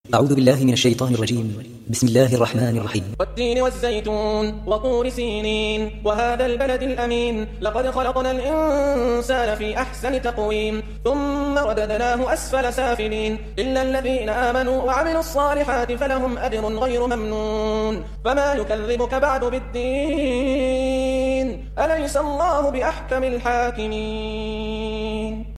أعوذ بالله من الشيطان الرجيم. بسم الله الرحمن الرحيم. والتين والزيتون وطور سينين وهذا البلد الأمين لقد خلقنا الإنسان في أحسن تقويم ثم رددناه أسفل سافلين إلا الذين آمنوا وعملوا الصالحات فلهم أجر غير ممنون فما يكذبك بعد بالدين أليس الله بأحكم الحاكمين.